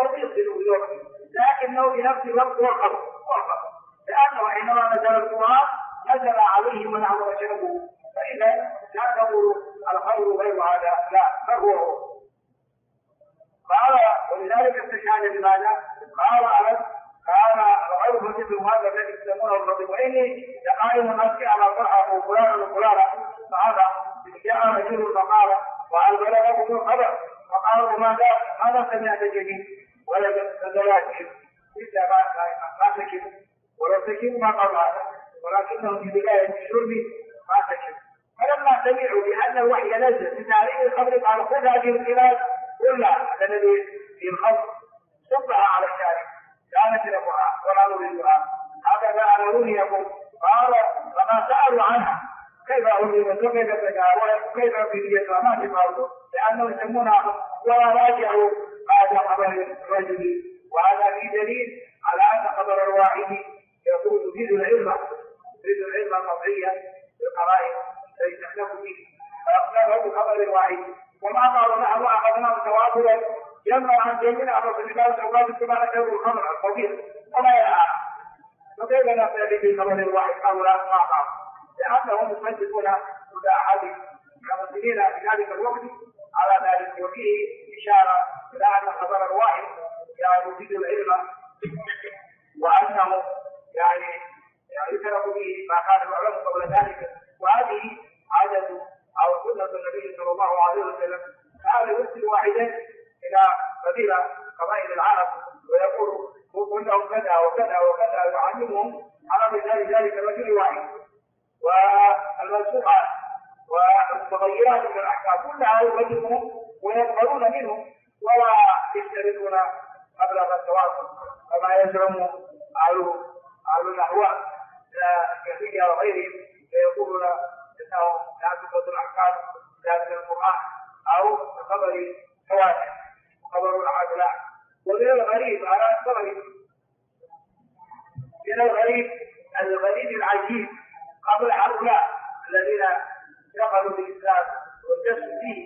يصل ويوقف، لكنه بنفس الوقت وقف، لأنه حينما نزل القرآن نزل عليهم من أمر شربه، فإذا لا تقول الخير غير هذا، لا فهو قال. ولذلك استشهد بماذا؟ قال كان الغير مثل هذا الذي يسمونه الرضي، وإني لقائم نفسي على فرحه وفلان وفلان، فهذا جاء رجل فقال وهل بلغكم الخبر؟ فقالوا ماذا سمعت جديد؟ ولد فدلاته إلا ما سكت، ولو سكت ما قال هذا، ولكنه في بداية الشرب ما سكت. فلما سمعوا بأن الوحي نزل في تاريخ الخمر قال خذ هذه الخلاف كلها الذي في الخمر صبها على الشارع لا نشربها ولا نريدها، هذا ما أمروني يقول. قال فما سألوا عنها كيف أريد وكيف تجاوز وكيف في ديتها ما تفعلوا، لأنهم يسمونها وراجعوا بعد خبر الرجل. وهذا في دليل على أن خبر الواحد يكون يفيد العلم القطعية بالقرائن التي تحدث به، فأخبره بخبر الواحد. وما قالوا نحن أخذنا تواترا يمنع عن جميع أمر الإمام سواد كما ذكروا الخمر القدير وما يلعب، فكيف نقتدي بخبر الواحد أو لا؟ ما قال، لأنهم يصدقون كل أحد المسلمين في ذلك الوقت على ذلك. وفيه إشارة إلى أن خبر الواحد يعني يفيد العلم، وأنه يعني يترك به ما كان العلماء قبل ذلك. وهذه عادة أو سنة النبي صلى الله عليه وسلم، كان يرسل واحدا إلى قبائل العرب ويقول قل لهم كذا وكذا وكذا ويعلمهم على مثال ذلك الرجل واحد، والمنسوخات والمتغيرات من الأحكام كلها يبلغهم ويقبلون منهم ولا يشترطون مبلغ التواصل كما يزعم أهل الأهواء كثيرة وغيرهم، فيقولون انه لا تثبت الاحكام لا من القران او خبر حوادث وخبر العدلاء. ومن الغريب على الصغر من الغريب العجيب قبل هؤلاء الذين دخلوا الاسلام واندسوا فيه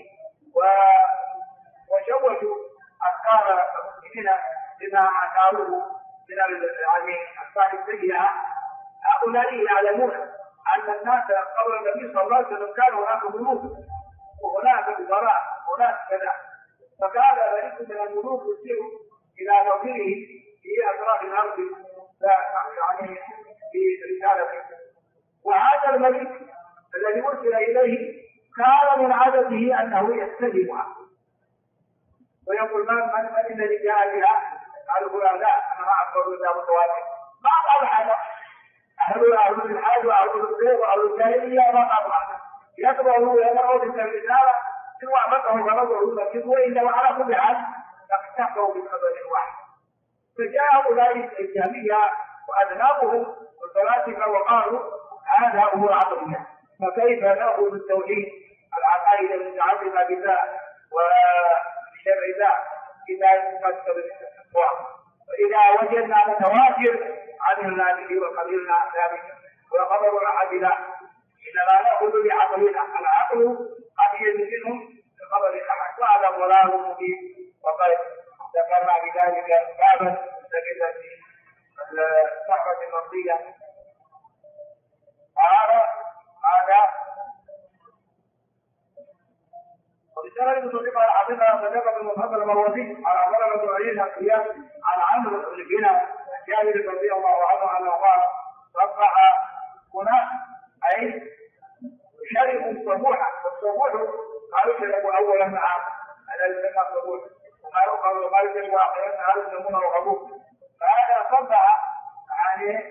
وشوشوا افكار المسلمين بما اتاوه من الافكار السيئه، هؤلاء يعلمون أن الناس قبل النبي صلى الله عليه وسلم كان هناك ملوك وهناك وزراء وهناك كذا، فكان ملك من الملوك يسير إلى نظيره في أطراف الأرض يعني في رسالته. وهذا الملك الذي أرسل إليه كان من عادته أنه يستلمها ويقول من الذي جاء بها؟ قالوا لا أنا ما أقبل إلا متواتر. ما قال هذا أهل الحاج وأهل الزيغ وأهل الجاهلية ما قالوا هذا، يقبلوا ويمروا تلك الرسالة سوى فتحوا ورضوا لكن وإلا على كل حال اقتحوا بالخبر الواحد. فجاء أولئك الجهمية وأذنابهم والفلاسفة وقالوا هذا هو العقلية، فكيف نأخذ التوحيد العقائد المتعلقة بالله وبشرع الله إذا يفكر بالتقوى؟ فإذا وجدنا متواتر عملنا به وقبلنا ذلك، وخبر العدل إنما نأخذ بعقلنا، العقل قد يمكنهم بخبر الأحد، وهذا ضلال مبين. وقد ذكرنا بذلك بابا مستقلا في الصحبة المرضية. هذا وبسبب مصدق على حديثنا صديقة المفضل المروزي على عبارة بن عيينة القياس على عمرو بن بن جابر رضي الله عنه أنه قال صبح هناك أي شربوا الصبوح، والصبوح قالوا شربوا أولا معه على الجنة الصبوح، وقالوا شربوا آخرين هذا يسمونه غبوك. فهذا صبح يعني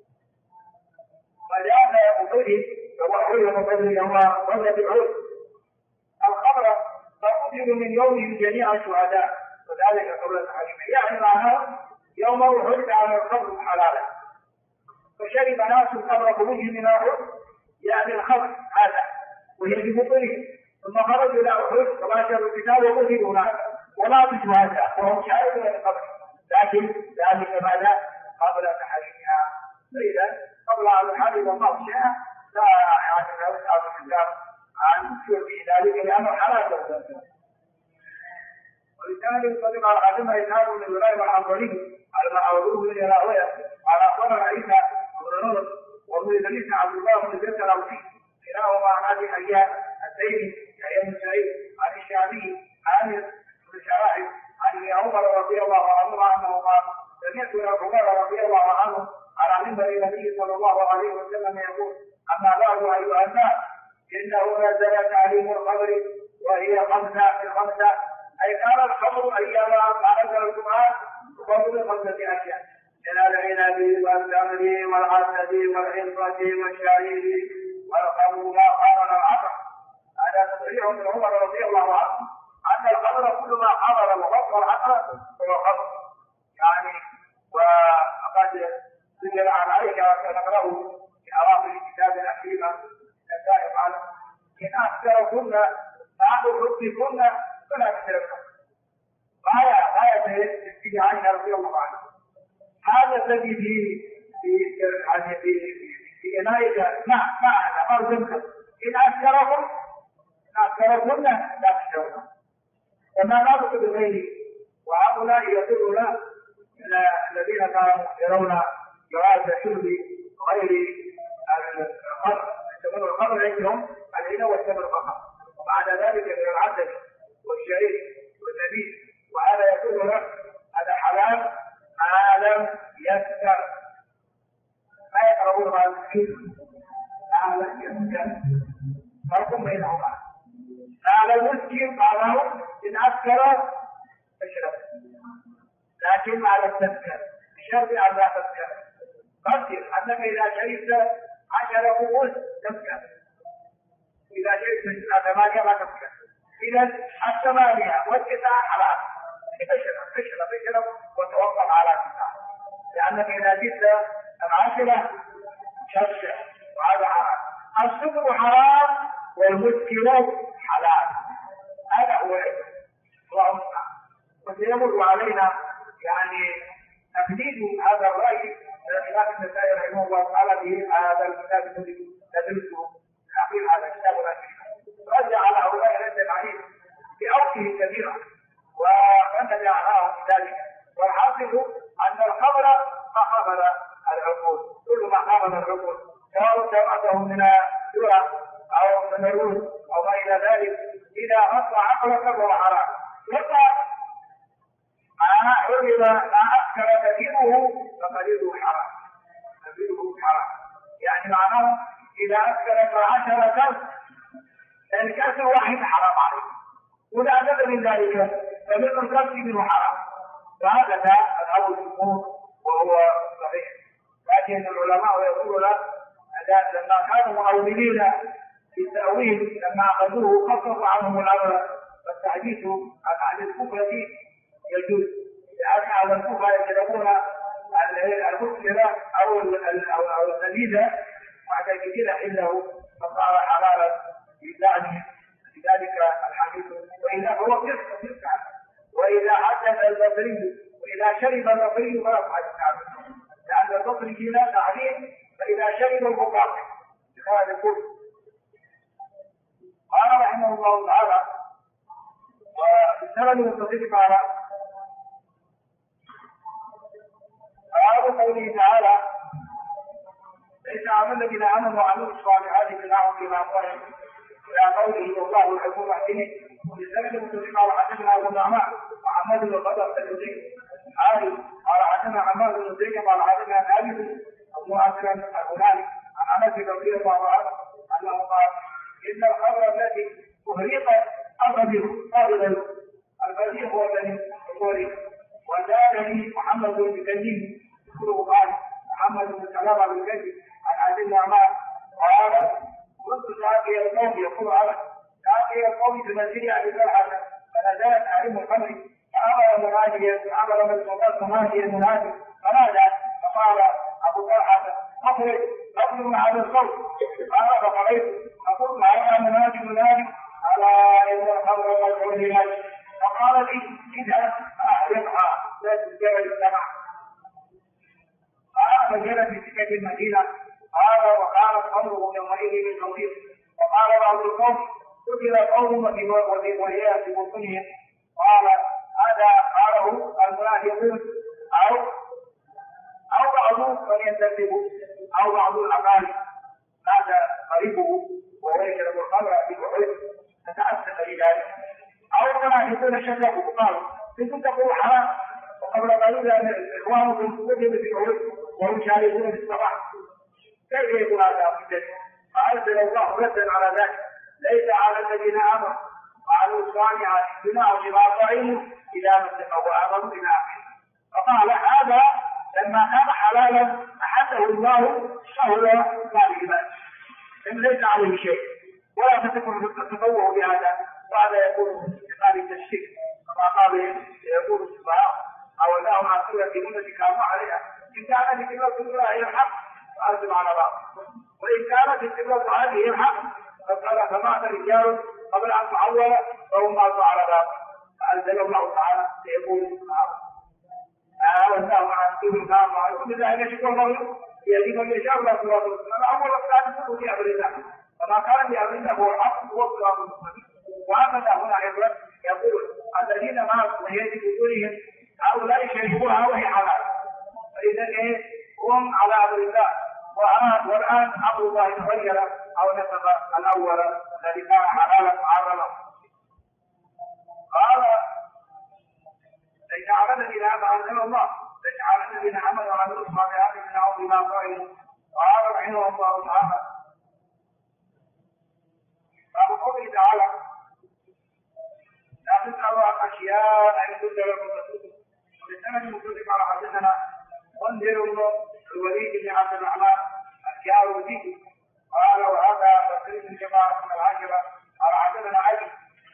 مجاز مفيد وحول مفيد هو وضع بالعود الخبر فقتلوا من يومهم جميع الشهداء، وذلك قبل التحريم، يعني معناه يوم حرم على الخمر حلالا، فشرب ناس قبل خروجهم من الأحد يعني الخمر هذا وهي ببطنهم، ثم خرجوا إلى أحد وباشروا القتال وقتلوا هناك وماتوا شهداء وهم شاربون الخمر، لكن ذلك ماذا؟ قبل تحريمها. فإذا قبل أن يحرم الله شيئا لا يعني لا يسأل الإسلام عن شرب ذلك لأنه حلال. ولذلك يصدق على عدم إنهار بن ابراهيم الحنظلي المعروف من راويه على اخبرنا عيسى بن نور وابن ادريس عبد الله بن زيد الاوسي كلاهما عن ابي حيان التيمي يحيى بن سعيد عن الشعبي عامر بن شرائح عن عمر رضي الله عنه انه قال سمعت عمر رضي الله عنه على منبر النبي صلى الله عليه وسلم يقول اما بعد ايها الناس انه نزل تعليم الخمر وهي خمسه اي كان الخمر ايام ما نزل القران وقبل 5 اشياء من العنب والتمر والعسل والحنطه والشعير والخمر ما قارن العقل. هذا تصريح من عمر رضي الله عنه ان الخمر كل ما حضر وغطى العقل هو خمر يعني. وقد سجل عن عائشه ونقراه في اواخر الكتاب الاخيره النسائي قال ان اكثركن بعد حبكن فلا تشركن. غايه اتجاهنا رضي الله عنه. هذا الذي في عناية ما أرزمك إن أكثركن لا تشركن وما نابك بغيره. وهؤلاء يدلون الذين كانوا يرون جواز شرب غير الخمر يسمون الخمر عندهم العنب والتمر فقط وبعد ذلك من العسل والشعير والنبيذ وهذا يقول لك هذا حلال ما لم يسكر ما يقرؤون مع المسكين ما لم يسكر فرق بينهما. ما لم يسكر معناه إن أسكر اشرب لكن ما لم تسكر بشرط أن لا تسكر. قدر أنك إذا شربت 10 كؤوس تسكر إذا شربت 8 لا تسكر. إذا 8 و9 حلال اشرب وتوقف على 9 لأنك إذا جئت 10 شرشح وهذا حرام. السكر حرام والمسكرات حلال. هذا هو الله المستعان. وسيمر علينا يعني تقليد هذا الرأي من الإمام النسائي رحمه الله تعالى به هذا الكتاب الذي ندرسه أخير هذا الكتاب الأخير رجع على هؤلاء الجماهير بأوجه كبيرة ومن يعناه ذلك. والحاصل أن الخمر ما خمر العقول كل ما خمر العقول سواء سمعته من الذرة أو من الروس أو ما إلى ذلك إذا غطى عقلك فهو حرام. وقع ما حرم ما أسكر كثيره فقليله حرام. يعني معناه إذا أسكر 10 كأس الكأس واحد حرام عليه ولا أدب من ذلك فمن الكأس منه حرام. وهذا مذهب الجمهور وهو صحيح. لكن العلماء يقولون لما كانوا مؤولين في التأويل لما أخذوه خففوا عنهم العمل فالتحديث عن أهل الكفرة يجوز لأن أهل الكفرة يجلبون المسلمة أو النبيذة بعد كثير عنده فصار حلالا لذلك الحديث. وإذا هو قصة وإذا حدث البصري وإذا شرب البصري فلا تحدث لأن البصري هنا تعليم فإذا شرب المقاطع هذا الكفر. قال رحمه الله تعالى وبالسند المتصل قال قوله تعالى ليس على الذين آمنوا وعملوا الصالحات جناح فيما قال إلى قوله والله يحب المحسنين. وبالسند المتصل قال حدثنا أبو النعمان وحماد بن الخضر الزيد قال حدثنا حماد بن زيد قال حدثنا ثابت أبو أسلم الهلالي عن أنس رضي الله عنه أنه قال إن الخمر التي أهرقت أغلب البذيء هو الذي أهرق. وزادني محمد بن كثير يقول قال محمد بن سلامة بن كثير عن هذه الأعمال قال كنت ساقي القوم يقول على ساقي القوم بمسير أبي طلحة فنزلت عليهم الخمر فأمر مناديا منادي فنادى فقال أبو طلحة أخرج مع هذا الصوت قال فقريت فقلت هذا منادي على إن الخمر قد حرمت فقال لي إذا أحرقها لا تزداد السمع. فجلس في سكة المدينة قال وكانت أمره يومئذ من توفيق. وقال بعض القوم قتل قوم وهي في بطنهم قال هذا قاله المنافقون أو بعض من ينتسب أو بعض الأقارب هذا قريبه وهو يشرب الخمر في بحيث تتأسف لذلك، أو المنافقون شكوا قالوا كنتم تقولوا حرام وقبل قليل إخوانكم كتبوا في بحيث وهم شاركون في الصباح، كيف يكون هذا مجد؟ فأنزل الله ردا على ذلك: ليس على الذين آمنوا وعملوا الصالحات جناح فيما طعموا إذا ما اتقوا وآمنوا إلى آخره. فقال هذا لما كان حلالا أحله الله فهو للعباد، إن ليس عليه شيء ولا تتطوع بهذا، وهذا يكون بقال التشريك كما قال يقول السفهاء أو لهم عن قلة منة كانوا عليها، إن كانت القبلة الله هي الحق فأنتم على بعض، وإن كانت القبلة هذه هي الحق فقال فمات رجال قبل أن تعول فهم ماتوا على بعض. فأنزل الله تعالى يقول السفهاء والله عن كل كان وعلى كل ذلك شكر الله يجب ان يشاء الله صراط المستقيم. الاول والثاني كله في امر الله، فما كان بامر الله هو الحق هو الصراط المستقيم. وهكذا هنا ايضا يقول الذين ماتوا وهي في بطونهم هؤلاء شربوها وهي حلال، فاذا هم على امر الله. والان امر الله تغير او نسب الاول الذي كان حلالا معرضا. قال ليجعل الذين أنزل الله ليجعل الذين آمنوا وعملوا الصالحات منهم بما قالوا. قال رحمه الله تعالى: باب قوله تعالى: لا تسألوا عن أشياء إن تبد لكم تسؤكم. وبالسند المسلم على حدثنا منذر الوليد بن عبد الرحمن الجارودي قال وهذا تقريب من جماعة من العاشرة على حدثنا علي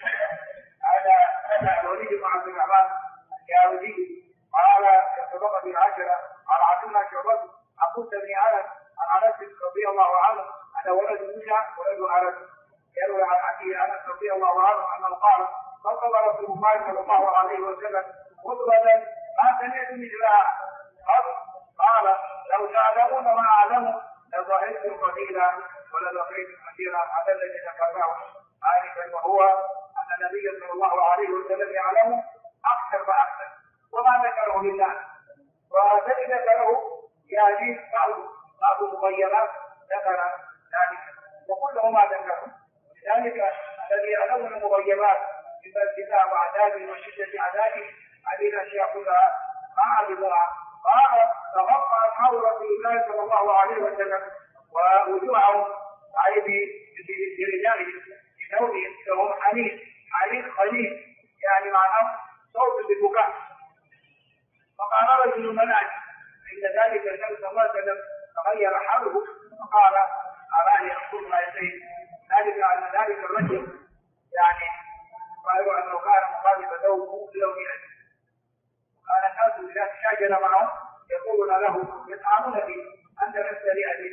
هذا الوليد بن عبد الرحمن الجارودي قال في الطبقة العاشرة على حدثنا شعبة عن موسى بن انس عن انس رضي الله عنه ان ولد موسى ولد انس يروي عن اخيه انس رضي الله عنه انه قال خطب رسول الله صلى الله عليه وسلم خطبة ما سمعت مثلها قال لو تعلمون ما اعلم لضحكتم قليلا ولبقيتم كثيرا على الذي ذكرناه آنفا، وهو ان النبي صلى الله عليه وسلم يعلم اكثر فاكثر وما ذكره لله، والذي ذكره يعني بعض المغيرات ذكر ذلك وكله ما ذكره. لذلك الذي يعلم المغيرات من الابتلاء وعذابه وشده عذابه هذه الاشياء كلها ما علموها. قال تغطى اصحاب رسول الله صلى الله عليه وسلم ووجوههم اي برجالهم بثوبهم لهم حنين خليل يعني معناه صوت بالبكاء. فقال رجل من اجل عند ذلك النبي صلى الله عليه وسلم تغير حاله فقال اراني اقول ما يديه ذلك ان ذلك الرجل يعني قالوا انه كان مخالف ثوبه ليوم يأتي، وكان الناس اذا تشاجر معه يقولون له يطعنون به انت لست لأبيك،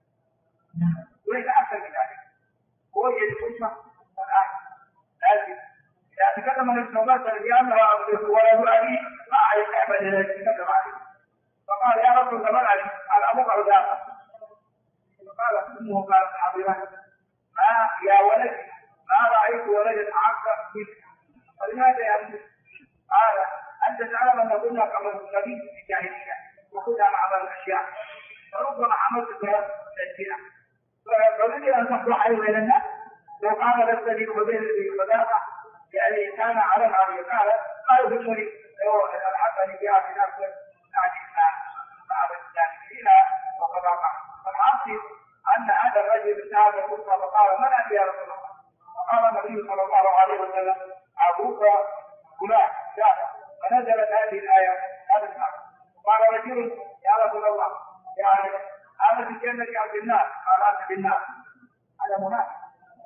وليس اكثر من ذلك. هو يجد الحكمه والان لازم اذا تكلم النبي صلى الله عليه وسلم بانه ولد ابي ما عليك ابدا يتكلم عليه، فقال يا رب من ابي على ابوك عذابا، فقال امه قالت حاضرا ما يا ولد ما رايت ولدا اعقل منك، فلماذا يا ابني؟ قال انت تعلم ان كنا قبل النبي في الجاهليه وكنا نعمل الاشياء فربما عملت تسجيلا فاريد ان تصلح الى الناس لو قال لست لي وبين الصداقه يعني كان على العالي قالوا في المريض لو الحقني بها في نفسه يعني بعض الجاهلين وصداقه. فالحاصل ان هذا الرجل اتهم الخطبه فقال من ابي يا رسول الله؟ فقال النبي صلى الله عليه وسلم ابوك فلان فنزلت هذه الايه هذا النص. قال رجل يا رسول الله يعني انا في الجنه او في النار؟ قال انت في النار. هذا منافق.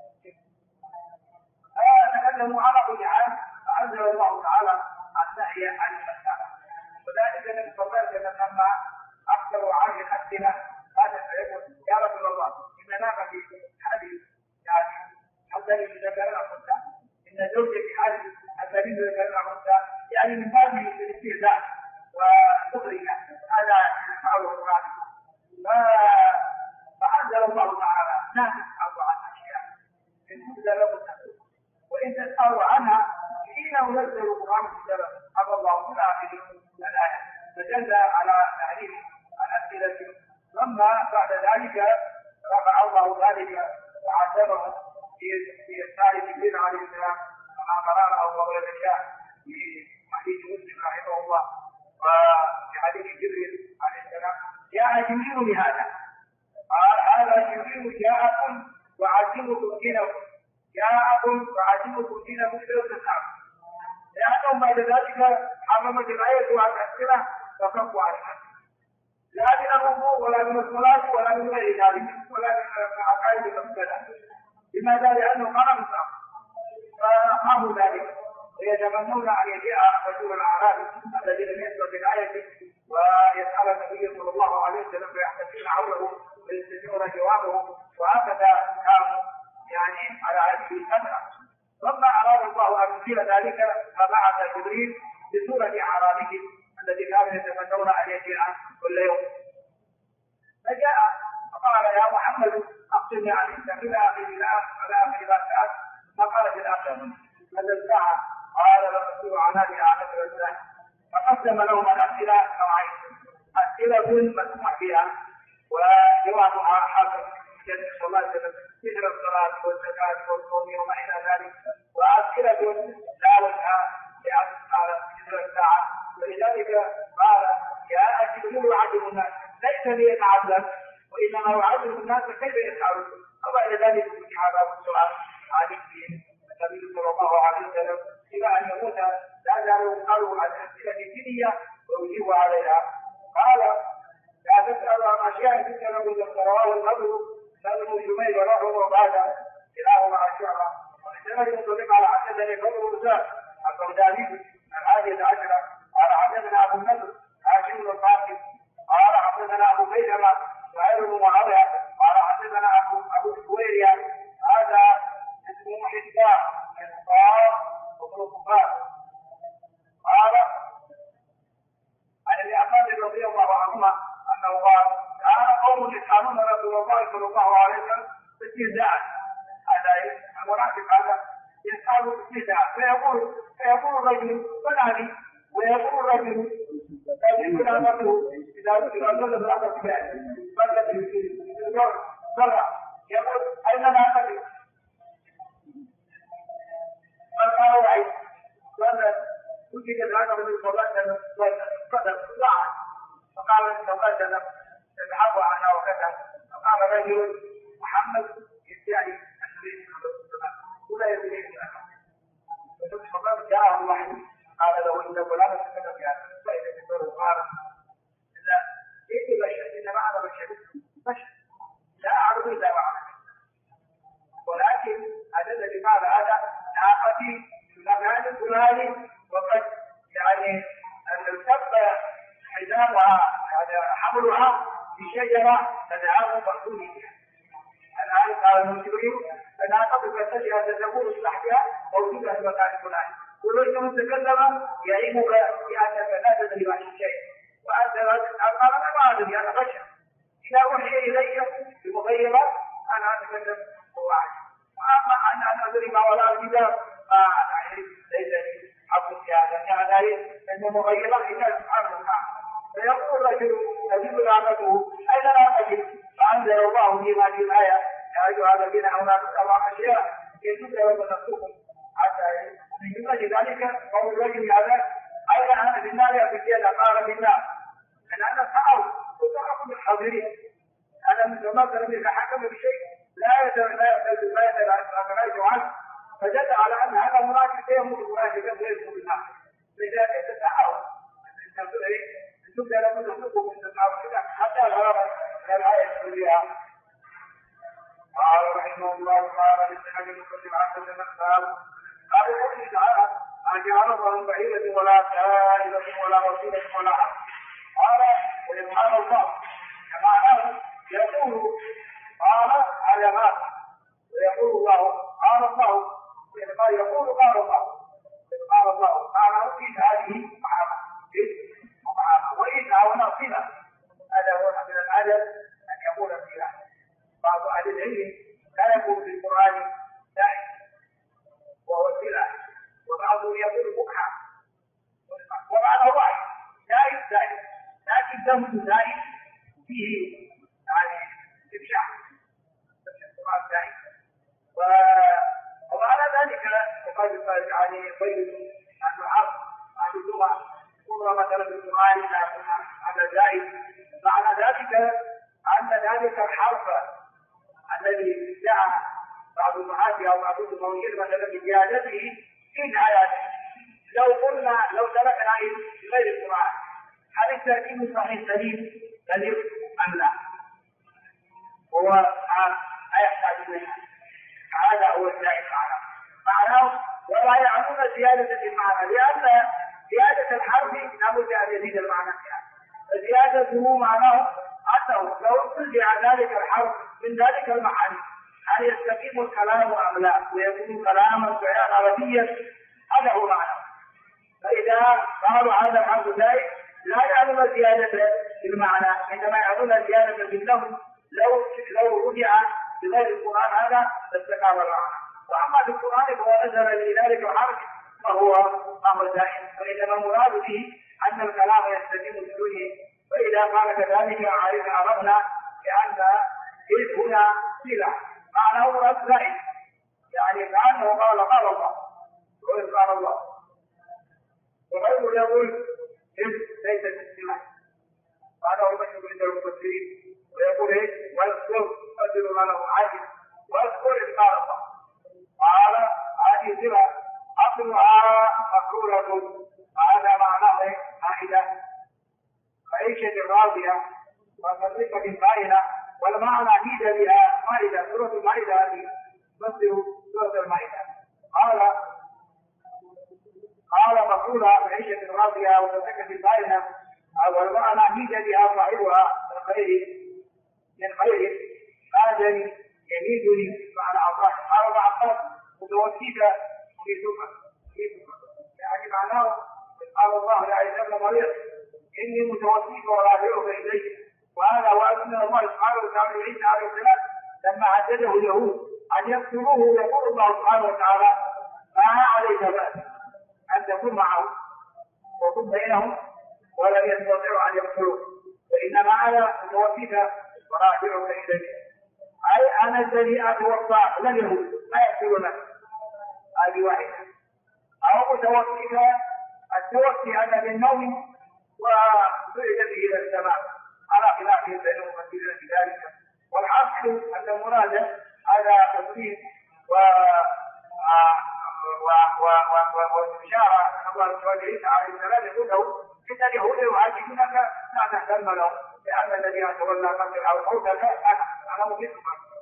تكلموا على كل حال فانزل الله تعالى النهي عن المساله، وذلك النبي صلى الله عليه وسلم لما اكثر عن الاسئله قال فيقول يا رسول الله ان ناقه في حديث يعني حدثني بذكر الانثى ان زوجي في حديث حدثني بذكر الانثى يعني من باب الاستهزاء والسخريه هذا يفعله القران. فانزل الله تعالى لا تسالوا عن اشياء ان تبد لكم تسؤكم وان تسالوا عنها حين ينزل القران في السبب ثم بعد ذلك رفع الله ذلك وعذبه في إرسال جبريل عليه السلام كما قرأه أبو الشاه في حديث مسلم رحمه الله. وفي حديث جبريل عليه السلام جاء جبريل لهذا، قال هذا جبريل جاءكم وعزمكم دينكم، جاءكم وعزمكم دينكم إلى التسعة، لأنهم بعد ذلك حرمت الآية على الأسئلة وكفوا عنها، لا من الوضوء ولا من الصلاة ولا من غير ذلك ولا من عقائد المسألة. لماذا؟ لأنه حرم فأخافوا ذلك ويتمنون أن يجيء رجل الأعرابي الذي لم يسبق بالآية ويسأل النبي صلى الله عليه وسلم فيحتفون حوله ويستمعون جوابه، وهكذا كانوا يعني على هذه الفترة. ثم أراد الله أن يزيل ذلك فبعث جبريل بصورة أعرابهم الذي كانوا يتمنون أن يجيء كل يوم. فجاء فقال يا محمد أقسمني عن الإسلام إلى آخر ما سألت. فقال في الآخر ماذا الساعة؟ قال المسؤول عن هذه أعلى الإسلام. فقسم لهم الأسئلة نوعين: أسئلة مسموح فيها وجوابها حسب النبي صلى الله عليه وسلم مثل الصلاة والزكاة والصوم وما إلى ذلك، وأسئلة لا وجه لأن على مثل الساعة. ولذلك قال يا جبريل أعلم الناس ليس لي أتعلم وإنما أعلم الناس كيف يفعلون. وبعد ذلك فتح باب السؤال عن النبي صلى الله عليه وسلم إلى أن يموت لا زالوا يسألوا عن الأسئلة الدينية ويجيب عليها. قال لا تسأل عن أشياء تسأل رواه النضر سلم جميل وروحه وقال كلاهما عن شعبة. ولسند يطلق على حدثني فضل مساء البغدادي الحادية عشرة قال حدثنا أبو النضر هاشم بن القاسم قال حدثنا أبو بيلمة وعير بن معاوية قال حدثنا أبو الكويرية هذا اسمه حسبان وابن كفار. قال عن ابن عباس رضي الله عنهما أنه قال كان قوم يسألون رسول الله صلى الله عليه وسلم باستهزاء. هذا المنافق هذا يسأل باستهزاء فيقول الرجل من هذه؟ ويقول الرجل يجب أمته إذا نزل الأمر بذلك يقول أين ناقتي؟ من قال وعيد وأن وجد العقب من صلاة وقدر ضاعت فقال إن صلاة تذهب عنها وكذا. فقال رجل محمد يدعي النبي صلى الله عليه وسلم ولا يدري عنه فقال جاءه الوحي قال له إن فلان تكلم في هذا فإذا كبره قال لا إيه بشر إن معنى بشر لا أعرف إلا معنى، ولكن أجد لماذا هذا ناقتي مكان الفلاني وقد يعني التف حزامها حملها في شجرة تذهب مقصودها. الآن قال المسلمين ناقتك تجد تكون الأحياء موجودة في مكان الفلاني، ولو تكلم يعيبك بأنك لا تدري عن شيء وأنت قال أنا ما أدري أنا بشر إذا أوحي إلي بمغيرات أنا أتكلم وأعلم، وأما أن أدري ما وراء الكتاب ليس لي حق في هذا يعني أن مغيرات الله سبحانه وتعالى. فيقول الرجل تجد نعمته أين نعمتي؟ فأنزل الله في هذه الآية يا أيها الذين آمنوا اتقوا أشياء يجوز لكم نفسكم حتى من جملة ذلك قول الرجل هذا أين أنا في النار يا قال بالنار أنا سأل وتعرف الحاضرين أنا من زمان ترى حكم بشيء لا يتبعد عنه فجد على أن هذا منافق يموت منافقا ويدخل النار. لذلك تتعاون أن تبدأ لكم نفسكم من التعاون حتى الغرض من الآية كلها. قال رحمه الله تعالى للسنة المسلم عن سنة السلام قال يقول تعالى أجعل الله بعيدة ولا سائلة ولا وسيلة ولا حق. قال ويسبحان الله معناه يقول قال علامات ويقول الله قال الله يقول قال الله قال الله معناه في هذه وإنها ونصيبة. هذا هو من العدد أن يقول فيها. بعض أهل العلم لا يقول في القرآن داعي وهو سلة، وبعضهم يقول بكحة وبعض واحد داعي لكن دم داعي فيه القرآن دائما. وعلى ذلك وقد يعني يبين أن العرض عن اللغة قدرة مثلا في القرآن على زائد. معنى ذلك أن ذلك الحرف الذي ادعى بعض الدعاة أو بعض المؤمنين مثلا بزيادته في آياته، لو تركنا غير القرآن هل الترتيب صحيح سليم أم لا؟ هو يحتاج إليه. هذا هو الزائد معناه ولا يعنون زيادة في المعنى، لأن زيادة الحرف لابد أن يزيد المعنى فيها. فزيادته معناه أنه لو انتزع ذلك الحرف من ذلك المعاني هل يستقيم الكلام أم لا ويكون كلاما صحيحا عربيا؟ هذا هو معناه. فإذا قالوا هذا الحرف زائد لا يعنون زيادة في المعنى، عندما يعنون زيادة في اللفظ لو رجع بغير القرآن هذا لاستقام المعنى. وأما في القرآن فهو نزل لذلك الحرف فهو أمر زائد، فإنما المراد به أن الكلام يستقيم بدونه. فإذا قال كذلك عرفنا بأن إذ هنا صلة معناه مراد زائد، يعني كأنه قال الله وإذ قال الله، وغيره يقول إذ ليست الصلة. هذا هو المشهور عند المفسرين. ويقول ايه؟ واذكر قدر ما له عاجز واذكر إذ قال الله. قال هذه صلة أصلها مكرورة، هذا معناه عائدة عيشة راضية وتصرفة باينة، والمعنى هيد بها مائدة. سورة المائدة هذه تفسر سورة المائدة. قال مكرورة عيشة راضية وتصرفة باينة، والمعنى هيد بها صاحبها من خير هذا يميدني معنى الله. قال ابن عباس متوكيد ويسوفا، يعني معناه قال الله يا عيسى ابن مريم اني متوكيد ورافعك اليه. وهذا وان الله سبحانه وتعالى عيسى عليه السلام لما هدده اليهود ان يقتلوه يقول الله سبحانه وتعالى ما عليك بأس ان تكون معهم وكن بينهم ولم يستطيعوا ان يقتلوه، وانما انا متوكيد ورافعك اليه، أي أنا الذي أتوفى لم يموت لا يقتلونك. هذه واحدة. أو متوفيك التوفي هذا بالنوم وصعد به إلى السماء على خلاف بين المفسرين في ذلك. والحاصل أن المراد هذا تصريح والإشارة أن الله سبحانه عيسى عليه السلام يقول له إن اليهود يهاجمونك لا تهتم لهم، لأن الذي أتولى قتل أو موتك أنا مجدك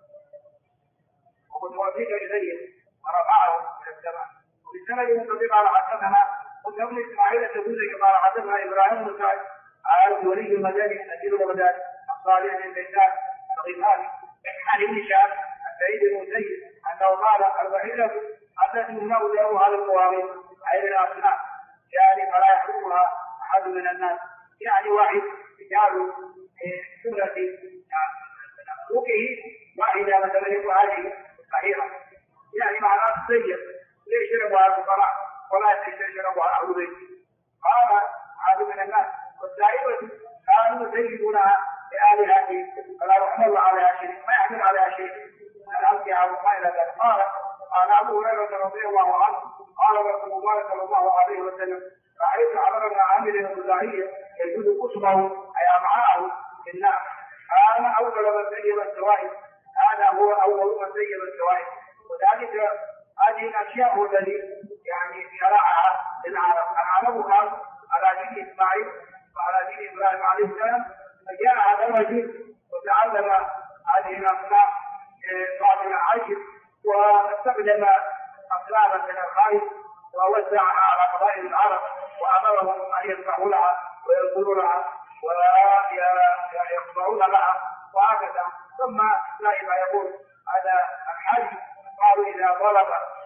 ومتوفيك إليه ورفعه إلى السماء. وبالسند المنطبق على حدثنا وابن إسماعيل التبوذكي قال حدثنا إبراهيم بن سعد الولي المدني نزيل بغداد الصالح بن بيسان الغفاري عن ابن شهاب عن سعيد بن مسيب أنه قال الوحيدة التي يمنع له هذا القوامين أي الأصنام، يعني فلا يحرمها أحد من الناس، يعني واحد رجال سورة مخلوقه واحدة مثلا يقول هذه صحيحة، يعني معناه سيء يشربها الفقراء ولا يشربها أهل البيت. قال هذا من الناس والسائبة كانوا يسيبونها بآلهة فلا يحمل عليها شيء، ما يحمل عليها شيء من الأمتعة وما إلى ذلك. قال أبو هريرة رضي الله عنه قال رسول الله صلى الله عليه وسلم رأيت عمرو بن عامر الخزاعي يجد قصبه أي أمعاءه في النار، كان أول من سيب السوائب، هذا هو أول من سيب السوائب. وذلك هذه الأشياء هو الذي يعني شرعها للعرب. العرب كانوا على دين إسماعيل وعلى دين إبراهيم عليه السلام، فجاء هذا الرجل وتعلم هذه الأصنام بعض العجل واستخدم أصناما من الخارج ووزعها على قبائل العرب وأمرهم أن يذبحوا لها وينظروا لها ويخضعون لها وهكذا. ثم دائما يقول هذا الحج قالوا إذا ضرب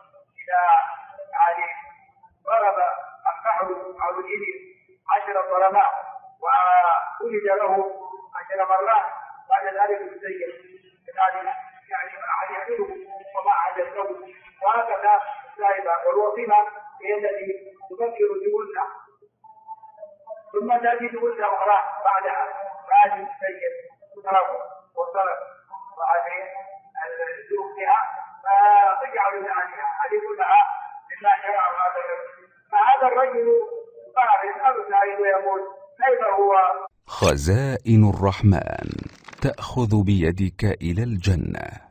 النحل أو الإبل 10 ضربات وولد له 10 مرات بعد ذلك يسير يعني أحد يحمله وما أحد يحمله وهكذا دائما. والوظيفة هي التي تفكر جبلنا ثم تأتي جبلة أخرى بعدها بعد السيد وصرف وهذه يموت كيف هو؟ خزائن الرحمن تأخذ بيدك إلى الجنة.